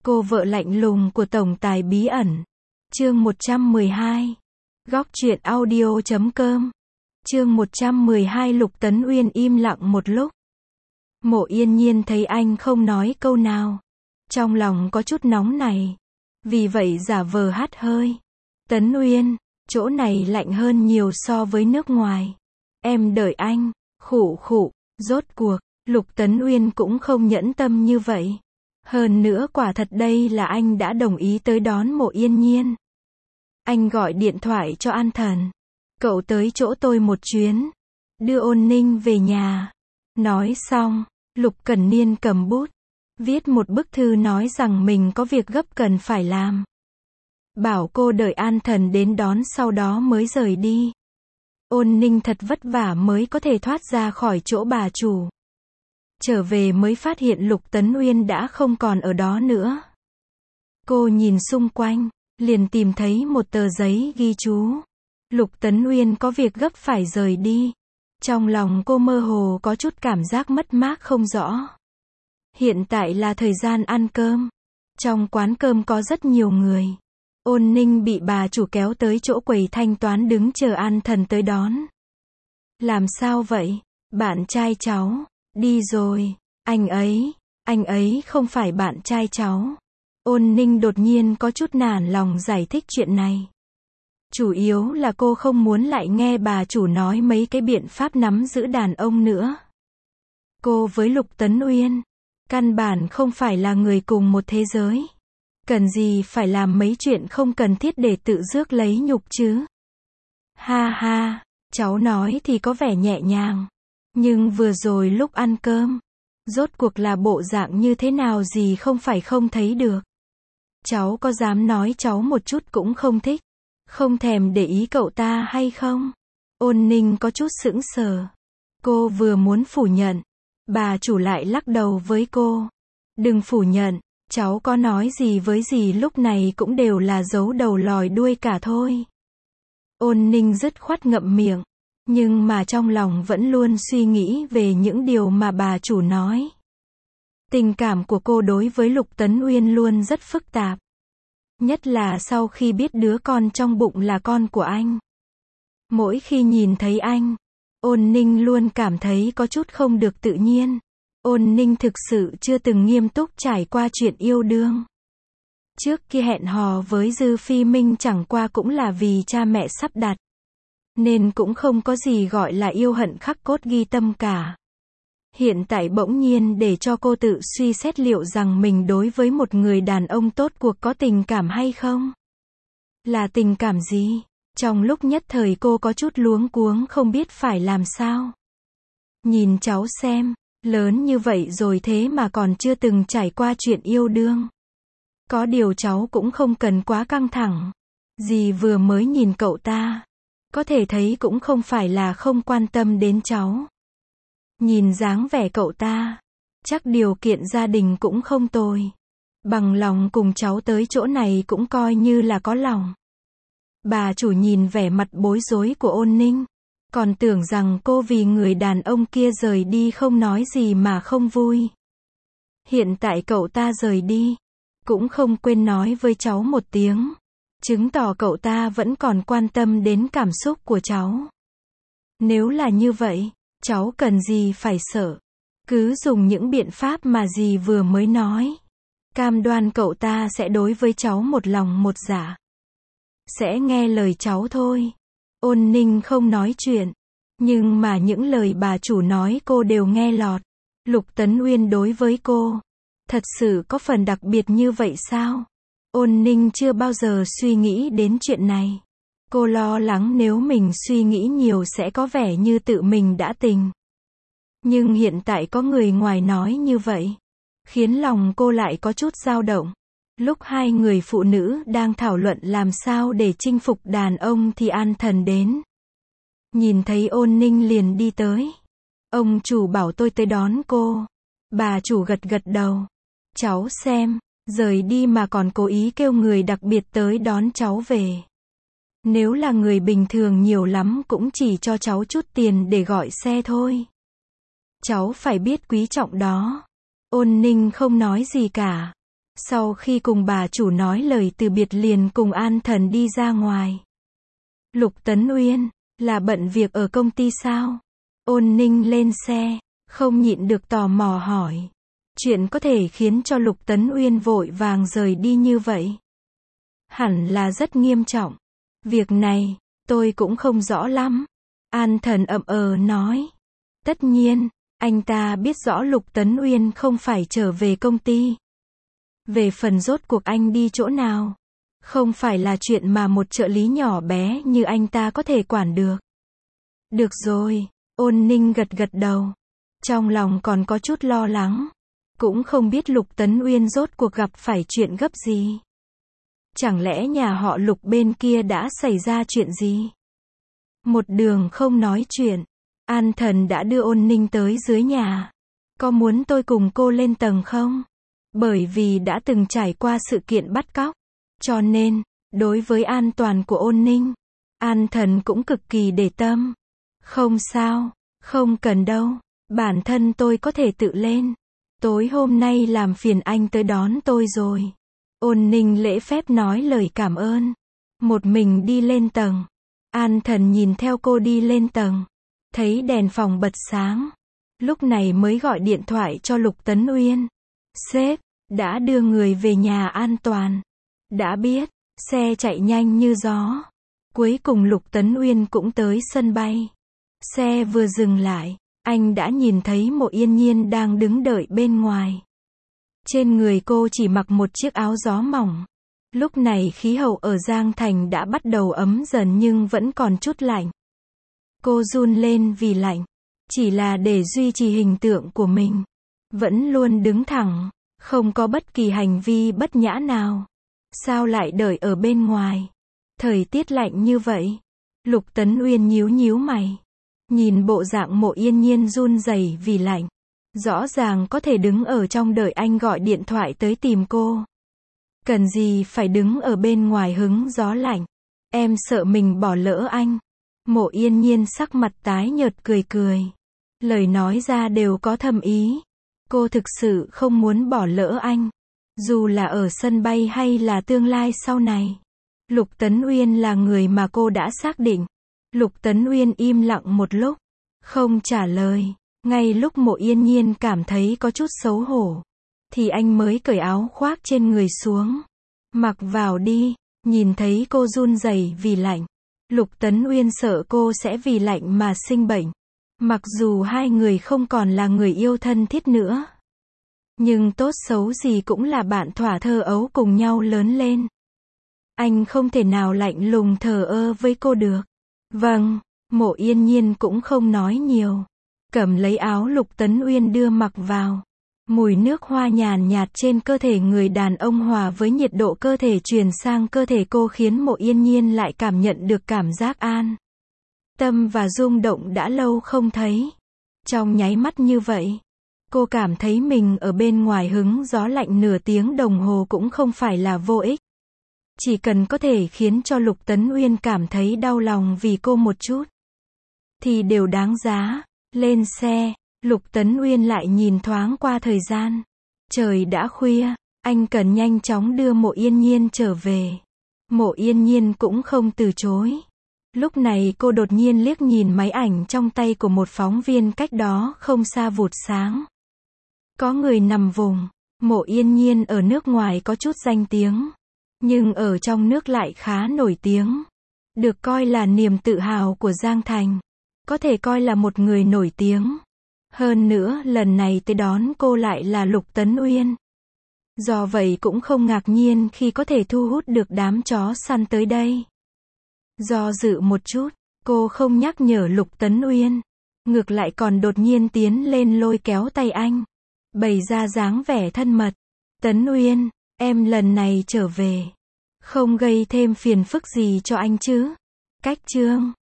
Cô vợ lạnh lùng của tổng tài bí ẩn. Chương 112. Góc truyện audio.com. Chương 112. Lục Tấn Uyên im lặng một lúc. Mộ Yên Nhiên thấy anh không nói câu nào, trong lòng có chút nóng này, vì vậy giả vờ hắt hơi. Tấn Uyên, chỗ này lạnh hơn nhiều so với nước ngoài. Em đợi anh. Khụ khụ. Rốt cuộc, Lục Tấn Uyên cũng không nhẫn tâm như vậy. Hơn nữa quả thật đây là anh đã đồng ý tới đón Mộ Yên Nhiên. Anh gọi điện thoại cho An Thần. Cậu tới chỗ tôi một chuyến, đưa Ôn Ninh về nhà. Nói xong, Lục Cẩn Niên cầm bút, viết một bức thư nói rằng mình có việc gấp cần phải làm. Bảo cô đợi An Thần đến đón sau đó mới rời đi. Ôn Ninh thật vất vả mới có thể thoát ra khỏi chỗ bà chủ. Trở về mới phát hiện Lục Tấn Uyên đã không còn ở đó nữa. Cô nhìn xung quanh, liền tìm thấy một tờ giấy ghi chú. Lục Tấn Uyên có việc gấp phải rời đi. Trong lòng cô mơ hồ có chút cảm giác mất mát không rõ. Hiện tại là thời gian ăn cơm. Trong quán cơm có rất nhiều người. Ôn Ninh bị bà chủ kéo tới chỗ quầy thanh toán đứng chờ An Thần tới đón. Làm sao vậy? Bạn trai cháu đi rồi. Anh ấy không phải bạn trai cháu. Ôn Ninh đột nhiên có chút nản lòng giải thích chuyện này. Chủ yếu là cô không muốn lại nghe bà chủ nói mấy cái biện pháp nắm giữ đàn ông nữa. Cô với Lục Tấn Uyên, căn bản không phải là người cùng một thế giới. Cần gì phải làm mấy chuyện không cần thiết để tự rước lấy nhục chứ? Ha ha, cháu nói thì có vẻ nhẹ nhàng. Nhưng vừa rồi lúc ăn cơm, rốt cuộc là bộ dạng như thế nào gì không phải không thấy được. Cháu có dám nói cháu một chút cũng không thích, không thèm để ý cậu ta hay không? Ôn Ninh có chút sững sờ. Cô vừa muốn phủ nhận, bà chủ lại lắc đầu với cô. Đừng phủ nhận, cháu có nói gì với dì lúc này cũng đều là giấu đầu lòi đuôi cả thôi. Ôn Ninh dứt khoát ngậm miệng, nhưng mà trong lòng vẫn luôn suy nghĩ về những điều mà bà chủ nói. Tình cảm của cô đối với Lục Tấn Uyên luôn rất phức tạp. Nhất là sau khi biết đứa con trong bụng là con của anh. Mỗi khi nhìn thấy anh, Ôn Ninh luôn cảm thấy có chút không được tự nhiên. Ôn Ninh thực sự chưa từng nghiêm túc trải qua chuyện yêu đương. Trước kia hẹn hò với Dư Phi Minh chẳng qua cũng là vì cha mẹ sắp đặt. Nên cũng không có gì gọi là yêu hận khắc cốt ghi tâm cả. Hiện tại bỗng nhiên để cho cô tự suy xét liệu rằng mình đối với một người đàn ông tốt cuộc có tình cảm hay không? Là tình cảm gì? Trong lúc nhất thời cô có chút luống cuống không biết phải làm sao. Nhìn cháu xem, lớn như vậy rồi thế mà còn chưa từng trải qua chuyện yêu đương. Có điều cháu cũng không cần quá căng thẳng. Dì vừa mới nhìn cậu ta, có thể thấy cũng không phải là không quan tâm đến cháu. Nhìn dáng vẻ cậu ta, chắc điều kiện gia đình cũng không tồi. Bằng lòng cùng cháu tới chỗ này cũng coi như là có lòng. Bà chủ nhìn vẻ mặt bối rối của Ôn Ninh, còn tưởng rằng cô vì người đàn ông kia rời đi không nói gì mà không vui. Hiện tại cậu ta rời đi, cũng không quên nói với cháu một tiếng, chứng tỏ cậu ta vẫn còn quan tâm đến cảm xúc của cháu. Nếu là như vậy, cháu cần gì phải sợ. Cứ dùng những biện pháp mà dì vừa mới nói. Cam đoan cậu ta sẽ đối với cháu một lòng một dạ. Sẽ nghe lời cháu thôi. Ôn Ninh không nói chuyện. Nhưng mà những lời bà chủ nói cô đều nghe lọt. Lục Tấn Uyên đối với cô, thật sự có phần đặc biệt như vậy sao? Ôn Ninh chưa bao giờ suy nghĩ đến chuyện này. Cô lo lắng nếu mình suy nghĩ nhiều sẽ có vẻ như tự mình đã tình. Nhưng hiện tại có người ngoài nói như vậy, khiến lòng cô lại có chút dao động. Lúc hai người phụ nữ đang thảo luận làm sao để chinh phục đàn ông thì An Thần đến. Nhìn thấy Ôn Ninh liền đi tới. Ông chủ bảo tôi tới đón cô. Bà chủ gật gật đầu. Cháu xem, rời đi mà còn cố ý kêu người đặc biệt tới đón cháu về. Nếu là người bình thường nhiều lắm cũng chỉ cho cháu chút tiền để gọi xe thôi. Cháu phải biết quý trọng đó. Ôn Ninh không nói gì cả. Sau khi cùng bà chủ nói lời từ biệt liền cùng An Thần đi ra ngoài. Lục Tấn Uyên, là bận việc ở công ty sao? Ôn Ninh lên xe, không nhịn được tò mò hỏi. Chuyện có thể khiến cho Lục Tấn Uyên vội vàng rời đi như vậy? Hẳn là rất nghiêm trọng. Việc này, tôi cũng không rõ lắm. An Thần ậm nói. Tất nhiên, anh ta biết rõ Lục Tấn Uyên không phải trở về công ty. Về phần rốt cuộc anh đi chỗ nào, không phải là chuyện mà một trợ lý nhỏ bé như anh ta có thể quản được. Được rồi, Ôn Ninh gật gật đầu. Trong lòng còn có chút lo lắng. Cũng không biết Lục Tấn Uyên rốt cuộc gặp phải chuyện gấp gì. Chẳng lẽ nhà họ Lục bên kia đã xảy ra chuyện gì? Một đường không nói chuyện, An Thần đã đưa Ôn Ninh tới dưới nhà. Có muốn tôi cùng cô lên tầng không? Bởi vì đã từng trải qua sự kiện bắt cóc. Cho nên, đối với an toàn của Ôn Ninh, An Thần cũng cực kỳ để tâm. Không sao, không cần đâu. Bản thân tôi có thể tự lên. Tối hôm nay làm phiền anh tới đón tôi rồi. Ôn Ninh lễ phép nói lời cảm ơn. Một mình đi lên tầng. An Thần nhìn theo cô đi lên tầng. Thấy đèn phòng bật sáng. Lúc này mới gọi điện thoại cho Lục Tấn Uyên. Sếp, đã đưa người về nhà an toàn. Đã biết, xe chạy nhanh như gió. Cuối cùng Lục Tấn Uyên cũng tới sân bay. Xe vừa dừng lại, anh đã nhìn thấy Mộ Yên Nhiên đang đứng đợi bên ngoài. Trên người cô chỉ mặc một chiếc áo gió mỏng. Lúc này khí hậu ở Giang Thành đã bắt đầu ấm dần nhưng vẫn còn chút lạnh. Cô run lên vì lạnh. Chỉ là để duy trì hình tượng của mình. Vẫn luôn đứng thẳng. Không có bất kỳ hành vi bất nhã nào. Sao lại đợi ở bên ngoài? Thời tiết lạnh như vậy. Lục Tấn Uyên nhíu nhíu mày. Nhìn bộ dạng Mộ Yên Nhiên run rẩy vì lạnh. Rõ ràng có thể đứng ở trong đợi anh gọi điện thoại tới tìm cô. Cần gì phải đứng ở bên ngoài hứng gió lạnh. Em sợ mình bỏ lỡ anh. Mộ Yên Nhiên sắc mặt tái nhợt cười cười. Lời nói ra đều có thâm ý. Cô thực sự không muốn bỏ lỡ anh. Dù là ở sân bay hay là tương lai sau này. Lục Tấn Uyên là người mà cô đã xác định. Lục Tấn Uyên im lặng một lúc. Không trả lời. Ngay lúc Mộ Yên Nhiên cảm thấy có chút xấu hổ. Thì anh mới cởi áo khoác trên người xuống. Mặc vào đi. Nhìn thấy cô run rẩy vì lạnh. Lục Tấn Uyên sợ cô sẽ vì lạnh mà sinh bệnh. Mặc dù hai người không còn là người yêu thân thiết nữa. Nhưng tốt xấu gì cũng là bạn thỏa thơ ấu cùng nhau lớn lên. Anh không thể nào lạnh lùng thờ ơ với cô được. Vâng, Mộ Yên Nhiên cũng không nói nhiều. Cầm lấy áo Lục Tấn Uyên đưa mặc vào. Mùi nước hoa nhàn nhạt trên cơ thể người đàn ông hòa với nhiệt độ cơ thể truyền sang cơ thể cô khiến Mộ Yên Nhiên lại cảm nhận được cảm giác an tâm và rung động đã lâu không thấy. Trong nháy mắt như vậy, cô cảm thấy mình ở bên ngoài hứng gió lạnh nửa tiếng đồng hồ cũng không phải là vô ích. Chỉ cần có thể khiến cho Lục Tấn Uyên cảm thấy đau lòng vì cô một chút, thì đều đáng giá. Lên xe, Lục Tấn Uyên lại nhìn thoáng qua thời gian. Trời đã khuya, anh cần nhanh chóng đưa Mộ Yên Nhiên trở về. Mộ Yên Nhiên cũng không từ chối. Lúc này cô đột nhiên liếc nhìn máy ảnh trong tay của một phóng viên cách đó không xa vụt sáng. Có người nằm vùng. Mộ Yên Nhiên ở nước ngoài có chút danh tiếng. Nhưng ở trong nước lại khá nổi tiếng. Được coi là niềm tự hào của Giang Thành. Có thể coi là một người nổi tiếng. Hơn nữa, lần này tới đón cô lại là Lục Tấn Uyên. Do vậy cũng không ngạc nhiên khi có thể thu hút được đám chó săn tới đây. Do dự một chút, cô không nhắc nhở Lục Tấn Uyên. Ngược lại còn đột nhiên tiến lên lôi kéo tay anh. Bày ra dáng vẻ thân mật. Tấn Uyên, em lần này trở về. Không gây thêm phiền phức gì cho anh chứ? Cách chương